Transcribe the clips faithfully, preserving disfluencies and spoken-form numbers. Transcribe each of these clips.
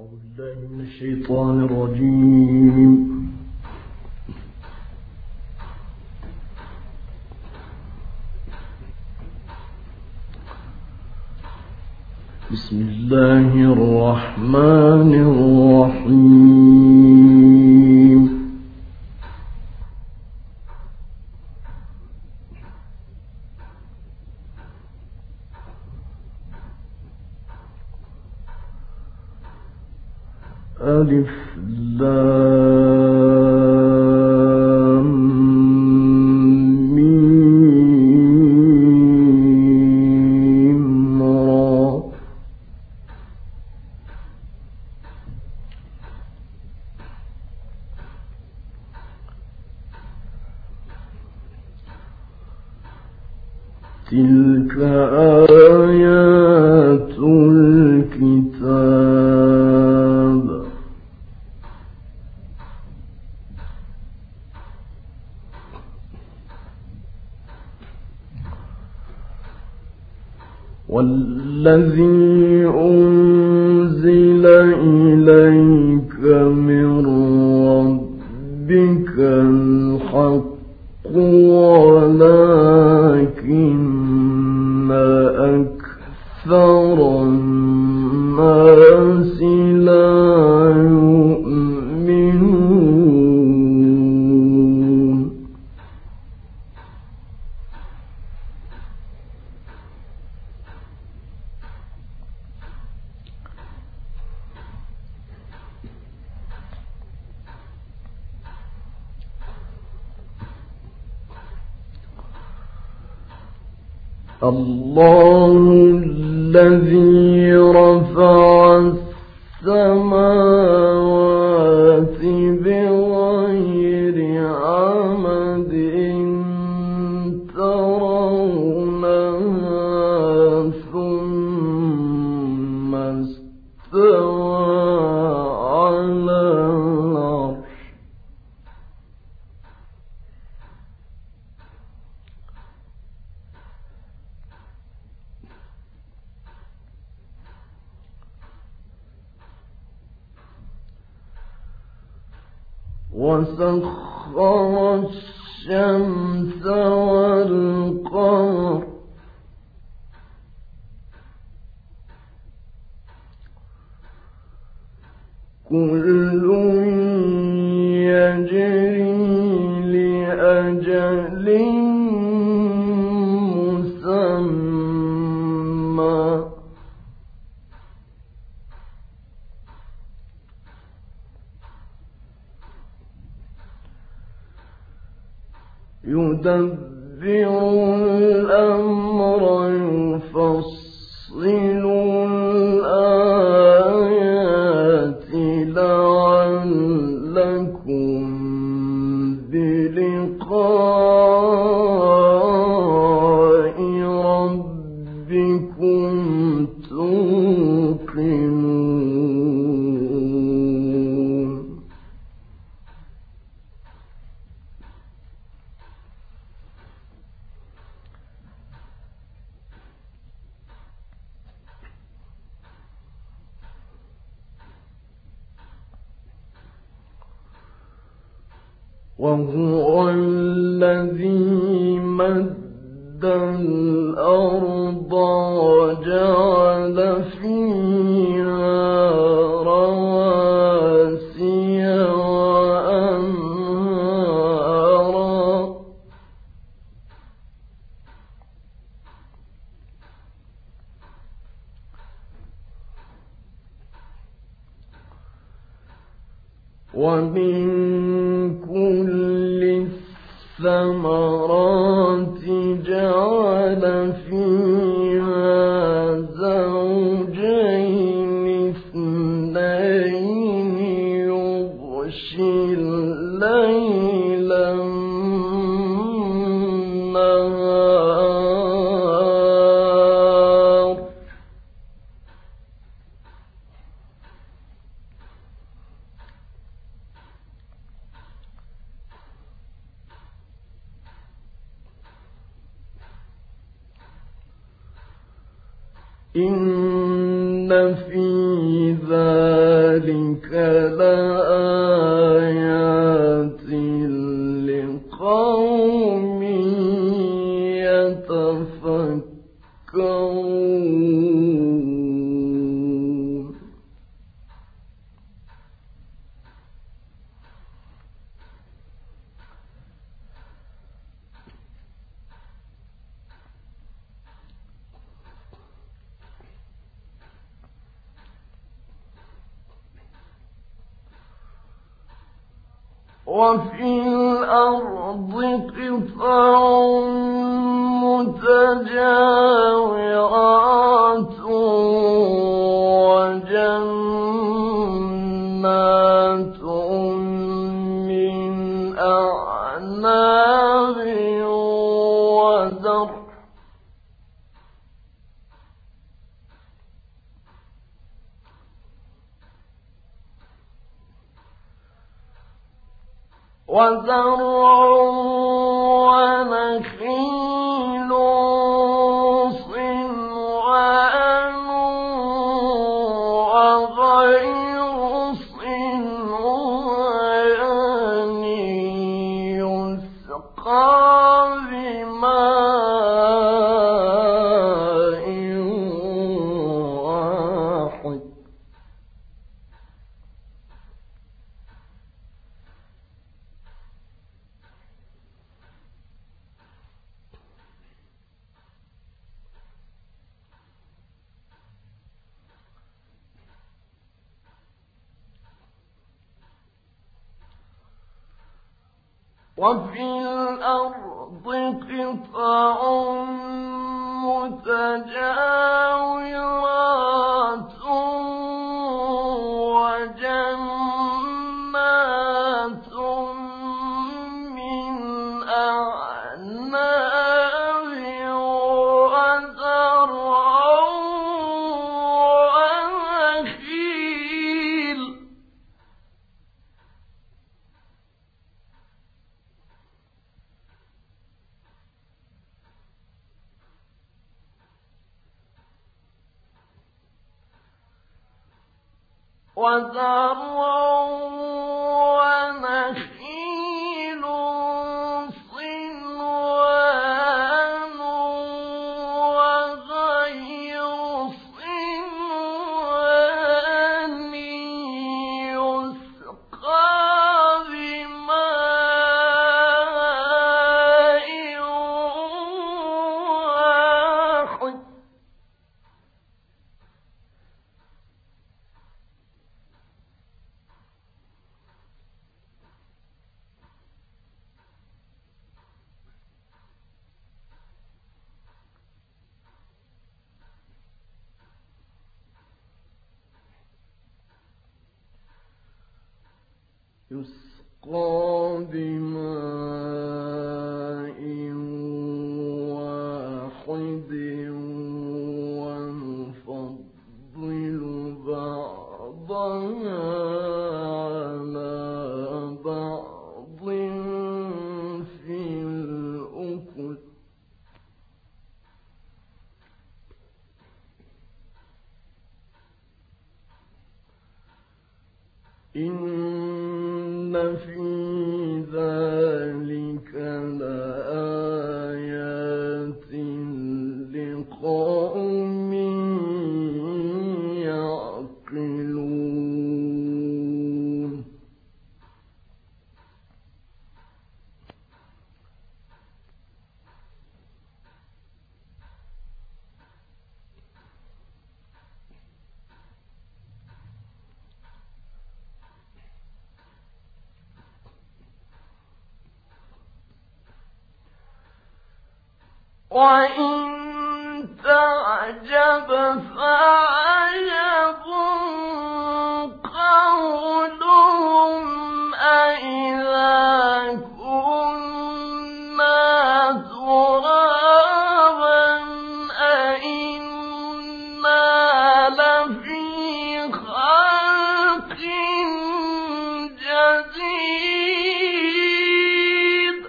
أعوذ بالله من الشيطان الرجيم. بسم الله الرحمن الرحيم. ألف لام ميم را. تلك آيات الكتاب والذي أنزل إليك من ربك الحق ولكن أكثر الناس لا يؤمنون. الله الذي رفع السماوات بغير عمد ترونها ثم استوى على العرش. وسخر الشمس والقمر كل يجري لأجل مسمى يدبر الأمر يفصل الآيات لعلكم بلقاء ربكم توقنون. وهو الذي مد الأرض وجعل فيها رواسي وأنهارا ومن كل الثمرات جعل فيها زوجين اثنين يغشي الليل النهار إن في ذلك ذلك لآيات لقوم يتفكرون وفي الأرض قطع متجاورات وجنات من أعناب وزرع وزرع ونخيل صنوان وغير صنوان يسقى بماء واحد وفي الأرض قطع متجاورات وجنات من أعناب وزرع ونخيل وزرع ونخيل صنوان وغير صنوان يسقى بماء واحد يسقى بماء واحد ونفضل بعضها على بعض في الأكل إن في ذلك لآيات لقوم يعقلون وإن تعجب فعجب قولهم أإذا كنا ترابا أإنا لفي خلق جديد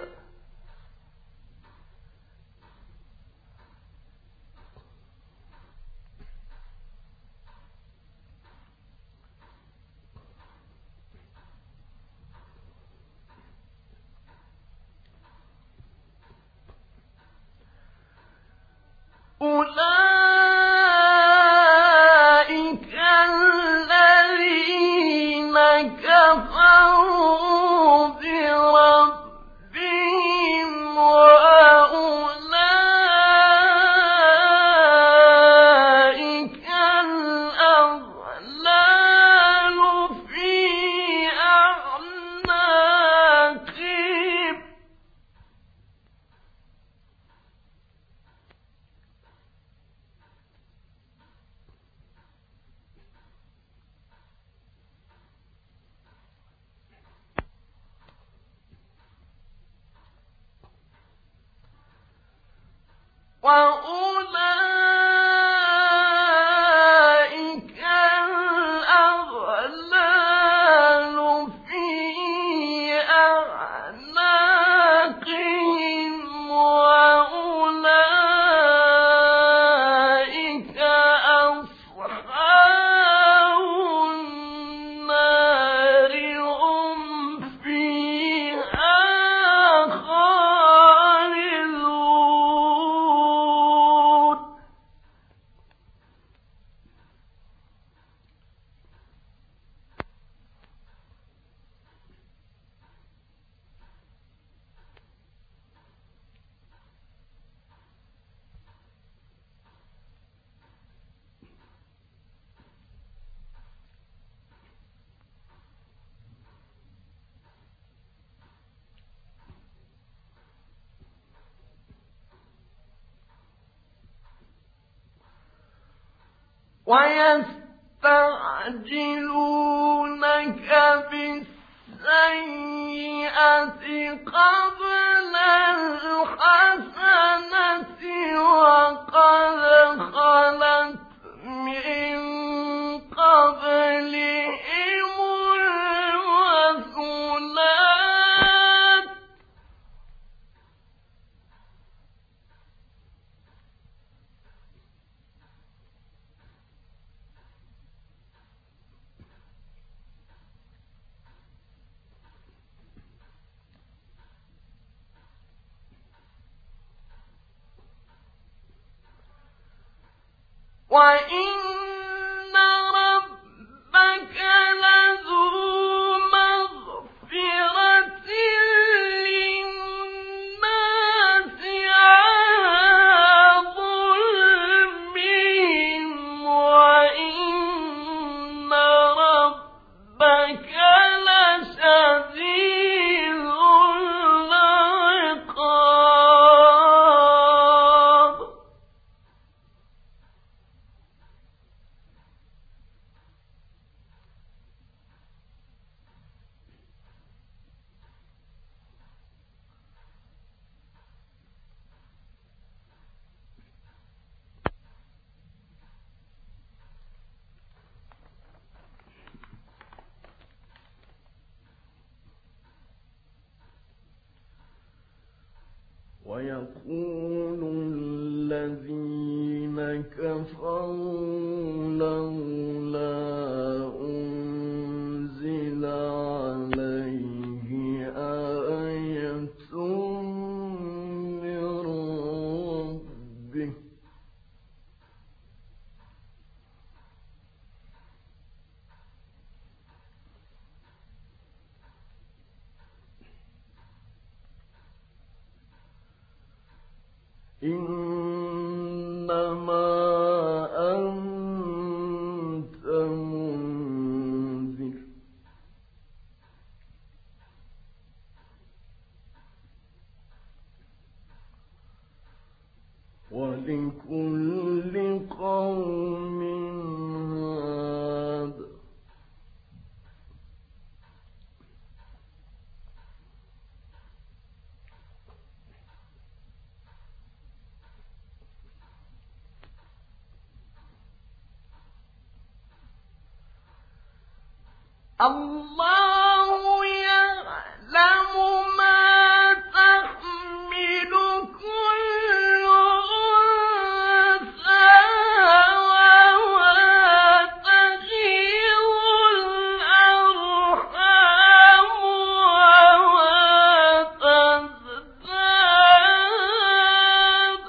ويستعجلونك بالسيئة قبل الحسنة وقد خلت من قبلهم المثلات وَإِنَّ رَبَّكَ لَذُو مَغْفِرَةٍ لِّلنَّاسِ عَلَىٰ ظُلْمِهِمْ وَإِنَّ رَبَّكَ لَشَدِيدُ الْعِقَابِ ويقول الذين كفروا لولا أنزل عليه آية من ربه إنما أنت منذر ولكل قوم هاد الله يعلم ما تحمل كل أنثى وما تغيض الأرحام وما تزداد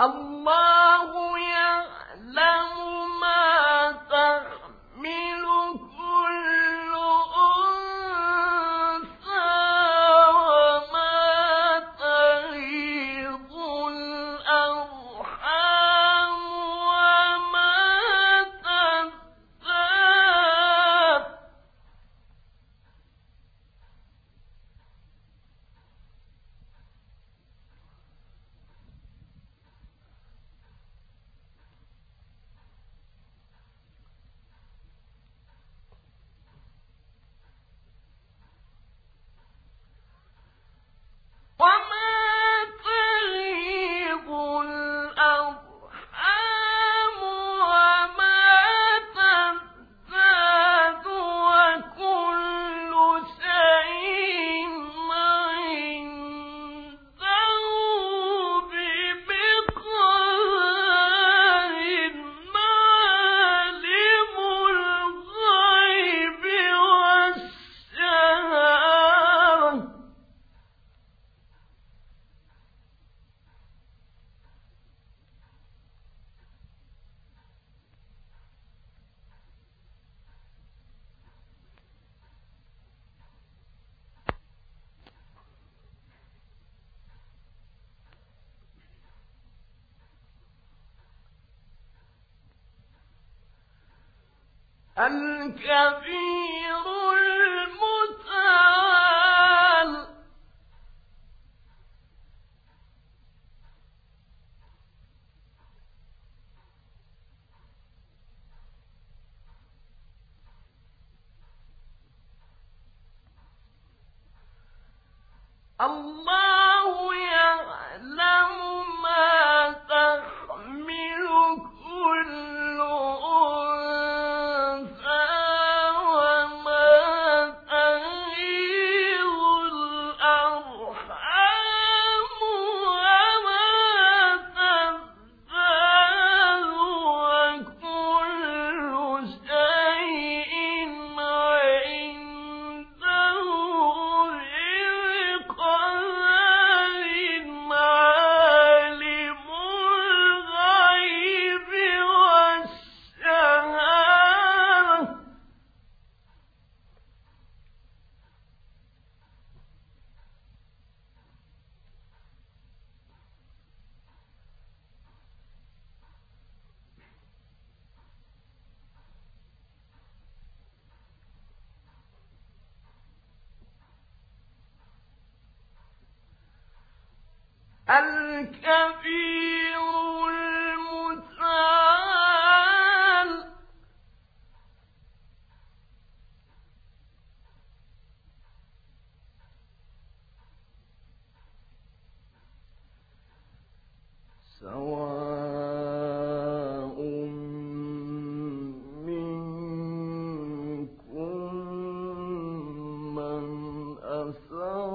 الله يعلم ما تحمل كل أنثى وما تغيض الأرحام وما تزداد وما تغيض الأرحام وما تزداد وكل شيء عنده بمقدار عالم الغيب والشهادة الكبير المتعال الله يعلم ما تحمل كل أنثى وما تغيض الأرحام وما تزداد وكل شيء عنده بقدر عالم الغيب والشهادة الكبير المتعال سواء منكم من أسر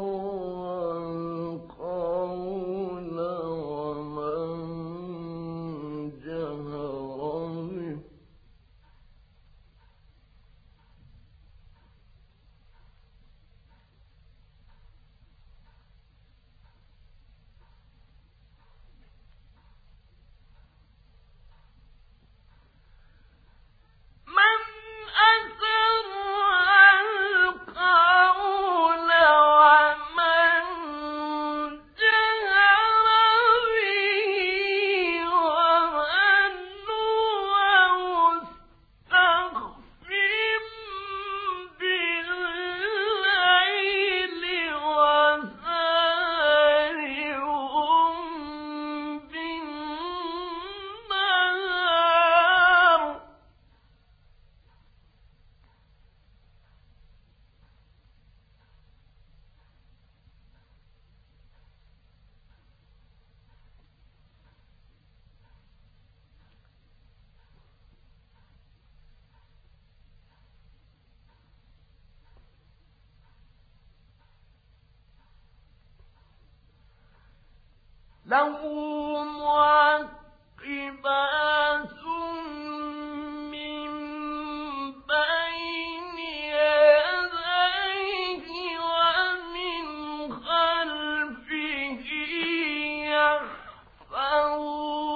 القول ومن جهر به من أسر القول ومن جهر به ومن هو مستخف بالليل وسارع بالنهار له معقبات من بين يديه ومن خلفه يحفظونه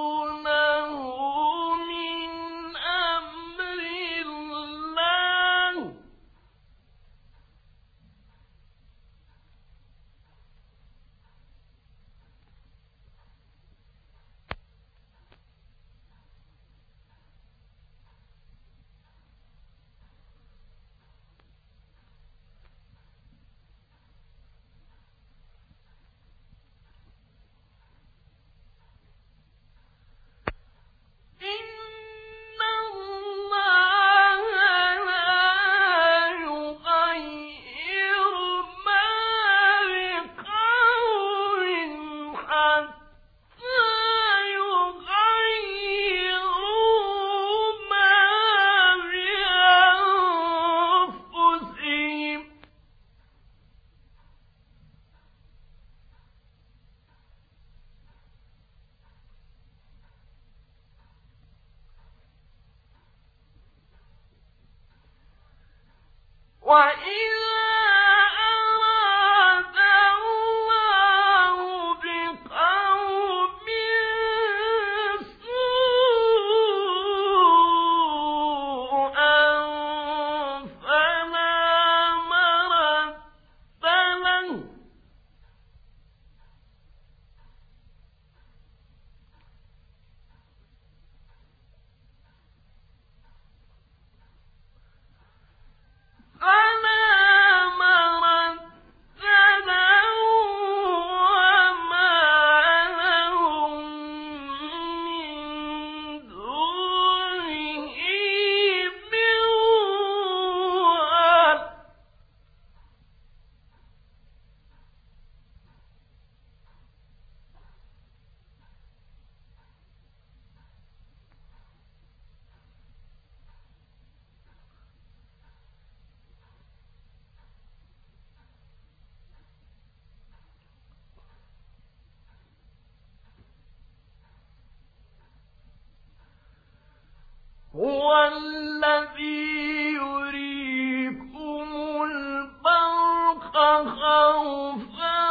هو الذي يريكم البرق خوفا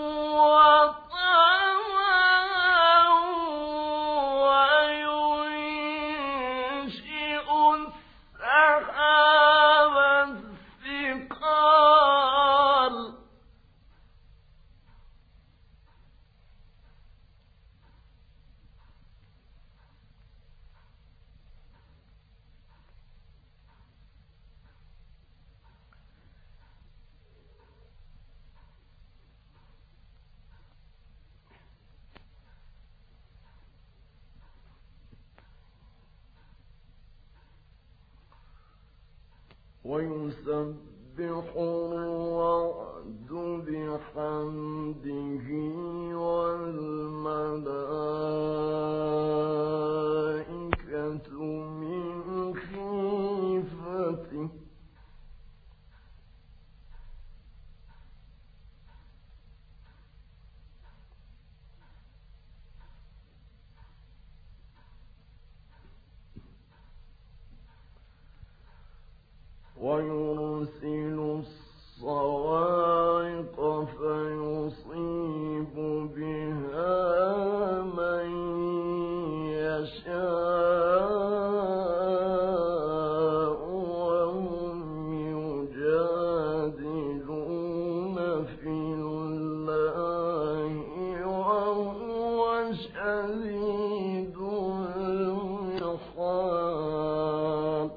وطمعا وينشئ السحاب الثقال ويسبح الرعد بحمده والملائكة من خيفته ويرسل الصواعق فيصيب بها من يشاء وهم يجادلون في الله وهو شديد المحال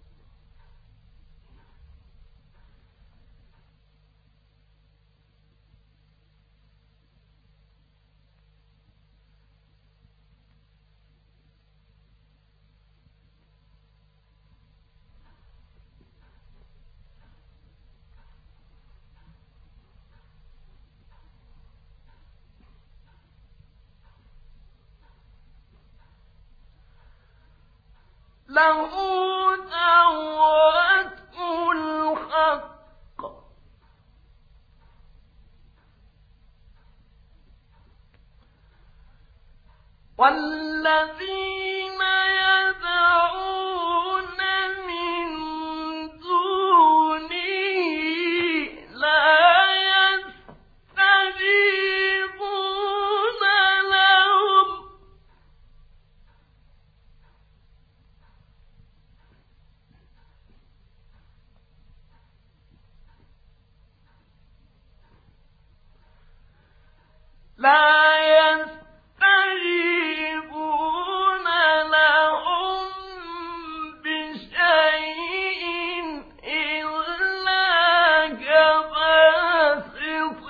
له دعوة الحق والذين يدعون من دونه لا يستجيبون لهم لا يستجيبون لهم بشيء إلا كباسط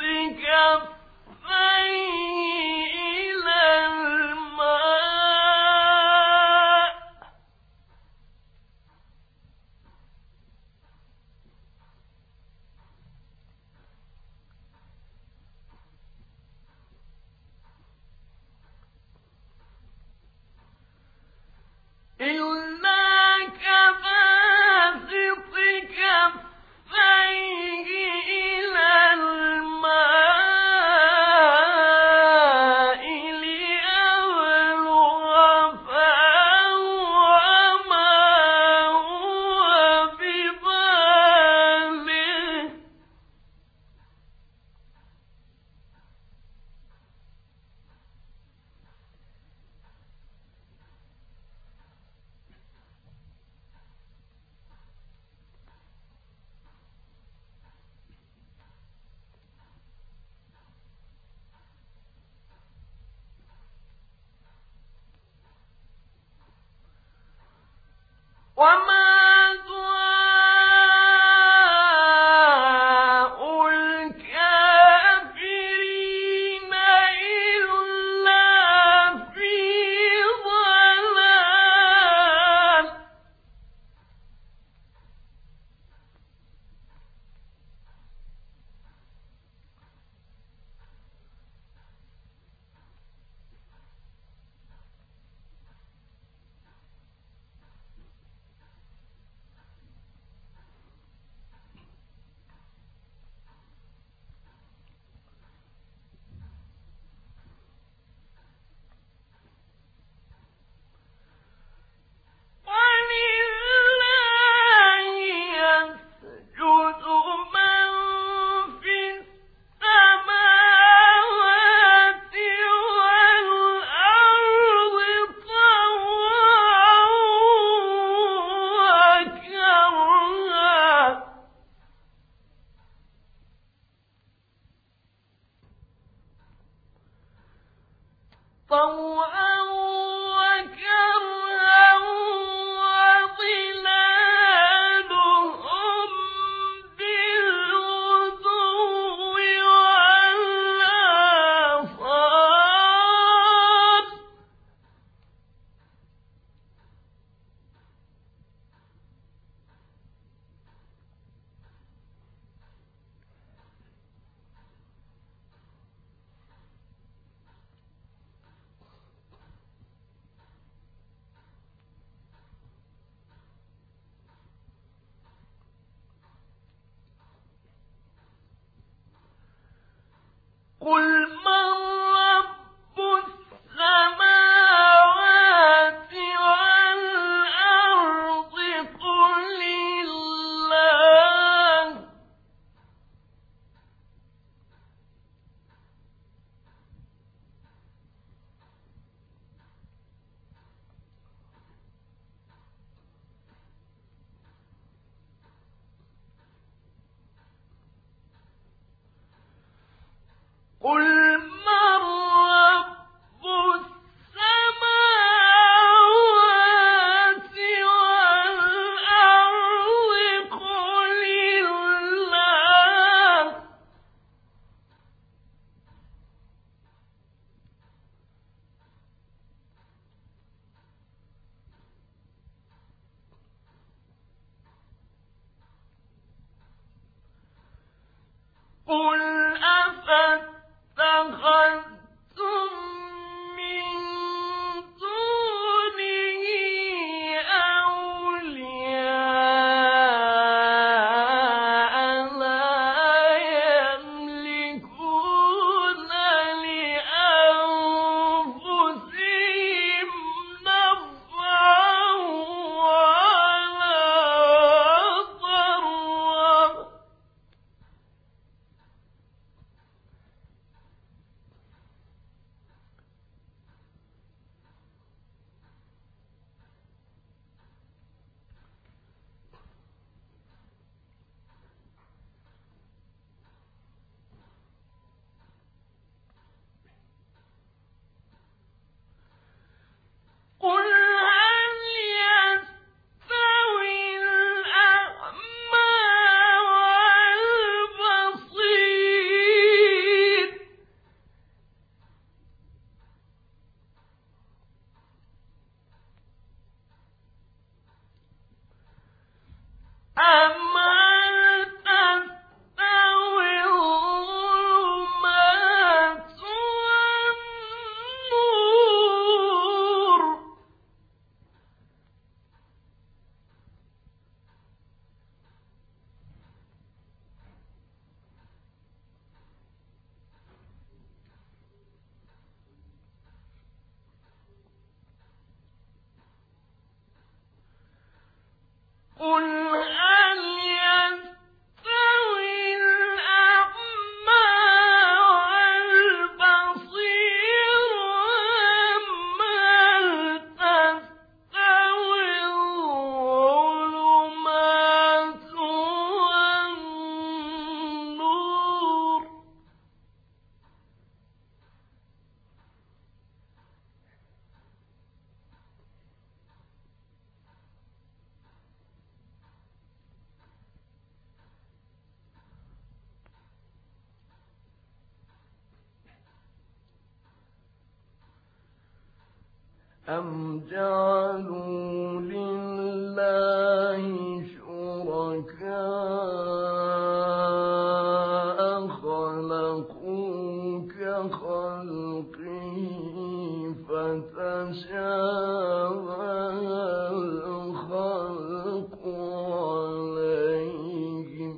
كفيه إلى الماء إلا كباسط كفيه إلى الماء ليبلغ فاه وما هو ببالغه قل من رب السماوات والأرض قل الله قل قل أفاتخذتم من دونه أولياء لا يملكون لأنفسهم نفعا ولا ضرا قل هل يستوي الأعمى والبصير أم هل تستوي الظلمات والنور قل هل يستوي الأعمى والبصير أم هل تستوي الظلمات والنور أم جعلوا لله شركاء خلقوا كخلقه فتشابه الخلق عليهم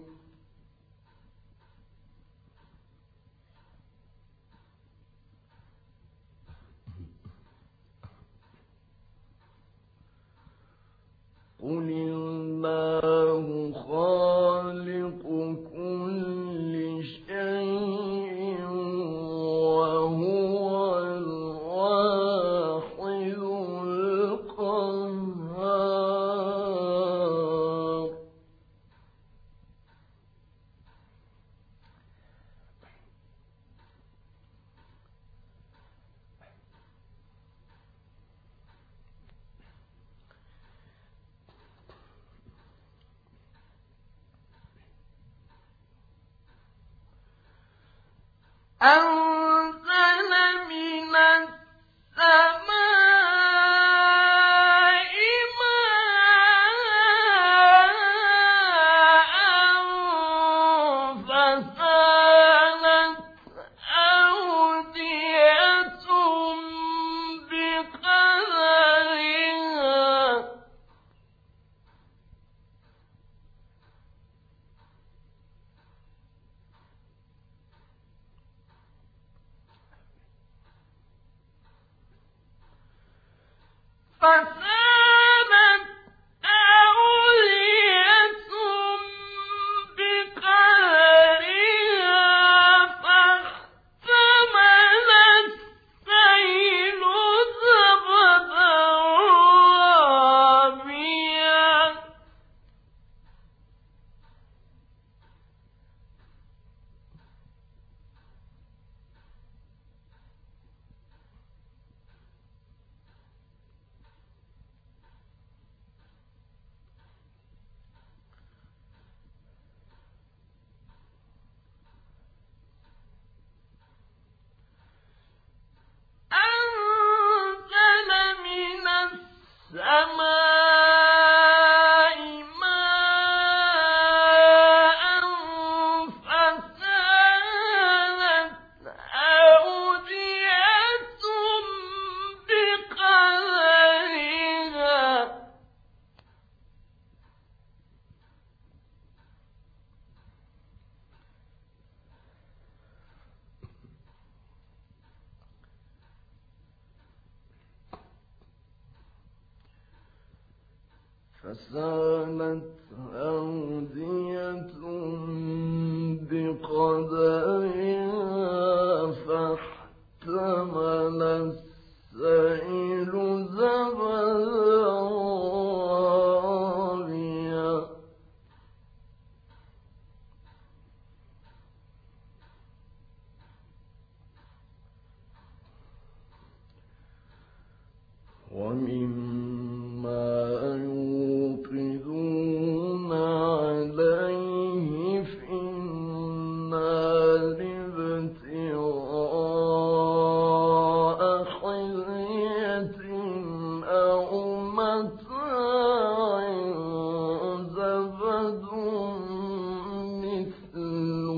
قل الله خالق كل شيء وهو الواحد القهار فسالت أودية بقدرها فاحتمل السيل زبدا رابيا ومما يوقدون عليه في النار ابتغاء حلية أو متاع زبد مثله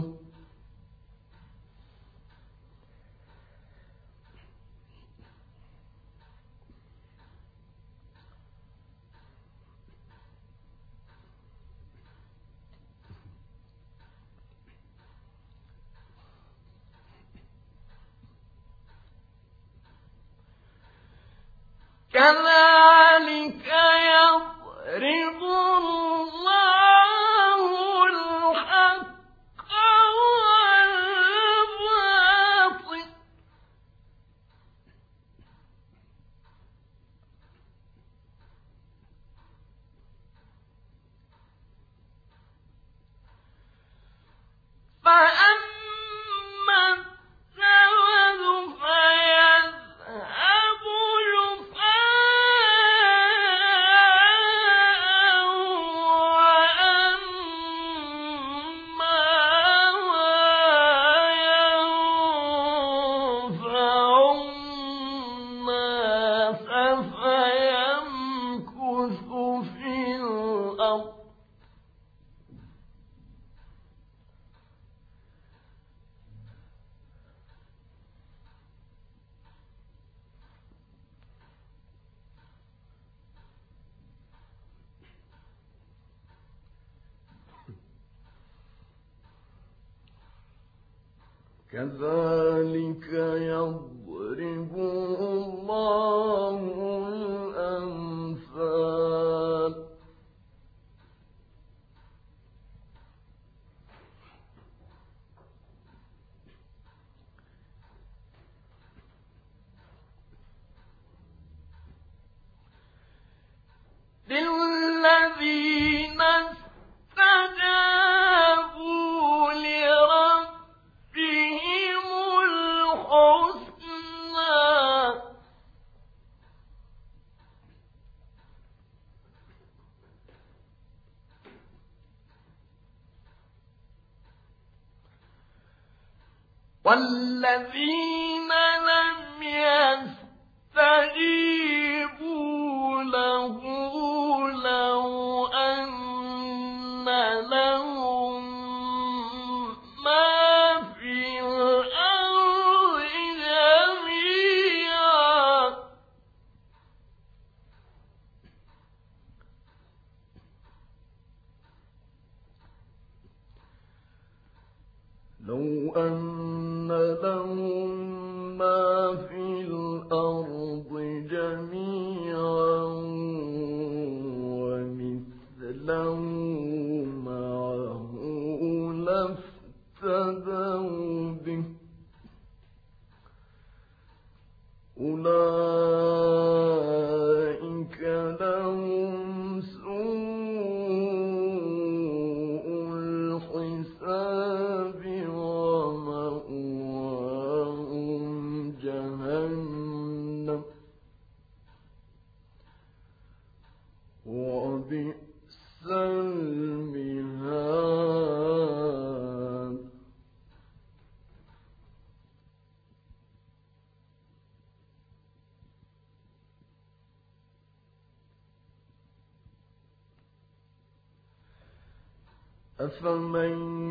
كذلك يضرب الله الحق والباطل فأما الزبد فيذهب كذلك يضرب الله الأمثال للذين استجابوا لربهم الحسنى والذين الذين لم يستجيبوا له لو أن لهم ما في الأرض جميعا لو أن لهم ما في الأرض جميعا ومثله معه لافتدوا به أولئك لهم سوء الحساب ومأواهم جهنم وبئس المهاد أفمن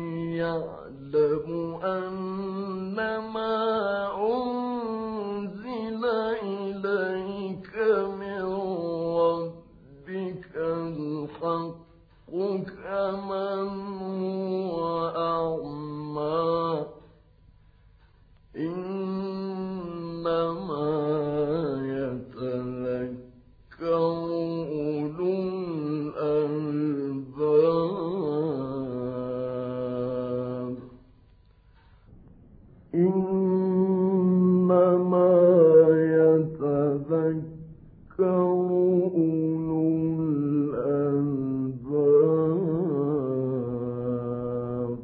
يعلم أنما أنزل إليك من ربك الحق كمن هو أعمى إنما يتذكر أولو الألباب إنما يتذكر أولو الألباب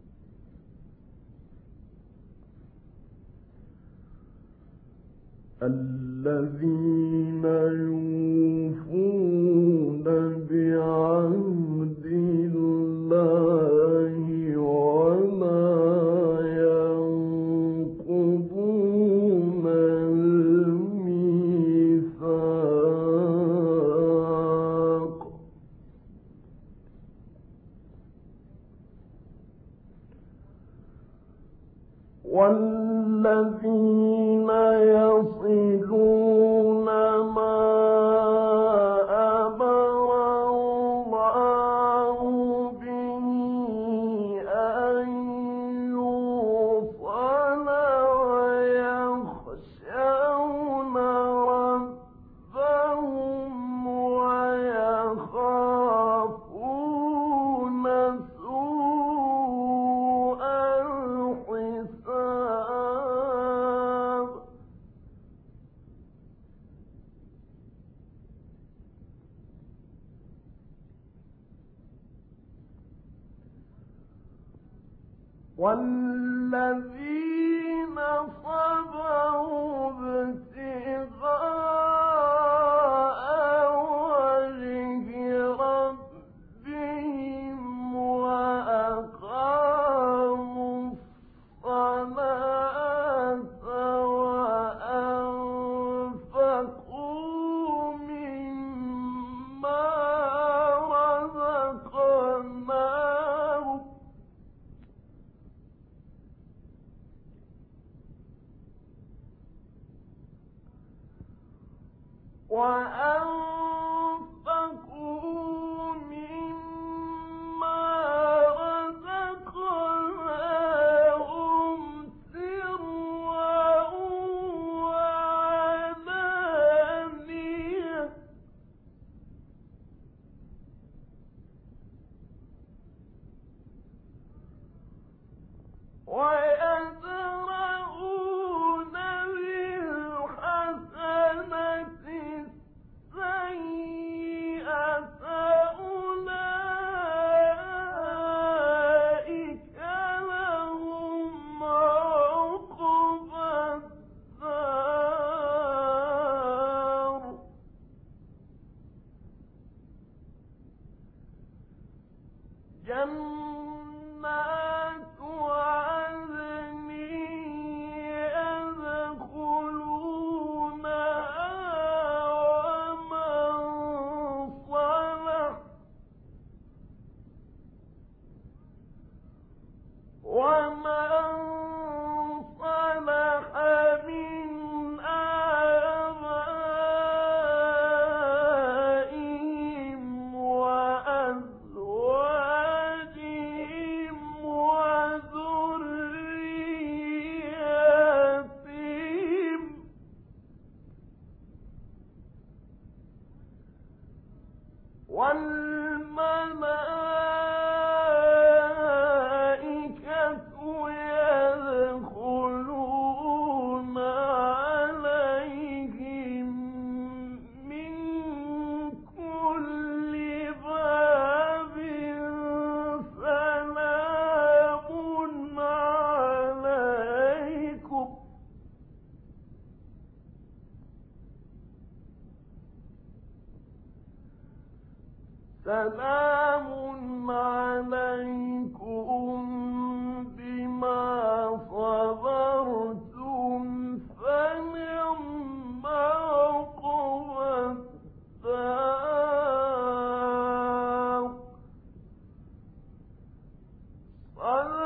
الذين يوفون بعهد الله ولا ينقضون الميثاق والذين يصلون ما أمر الله به أن يوصل ويخشون ربهم ويخافون سوء الحساب والذين صبروا ابتغاء وجه ربهم وأقاموا الصلاة وأنفقوا مما رزقناهم وأنفقوا مما رزقناهم سرا وعلانية ويدرؤون بالحسنة السيئة سلام عليكم بما صبرتم فنعم عقبى الدار.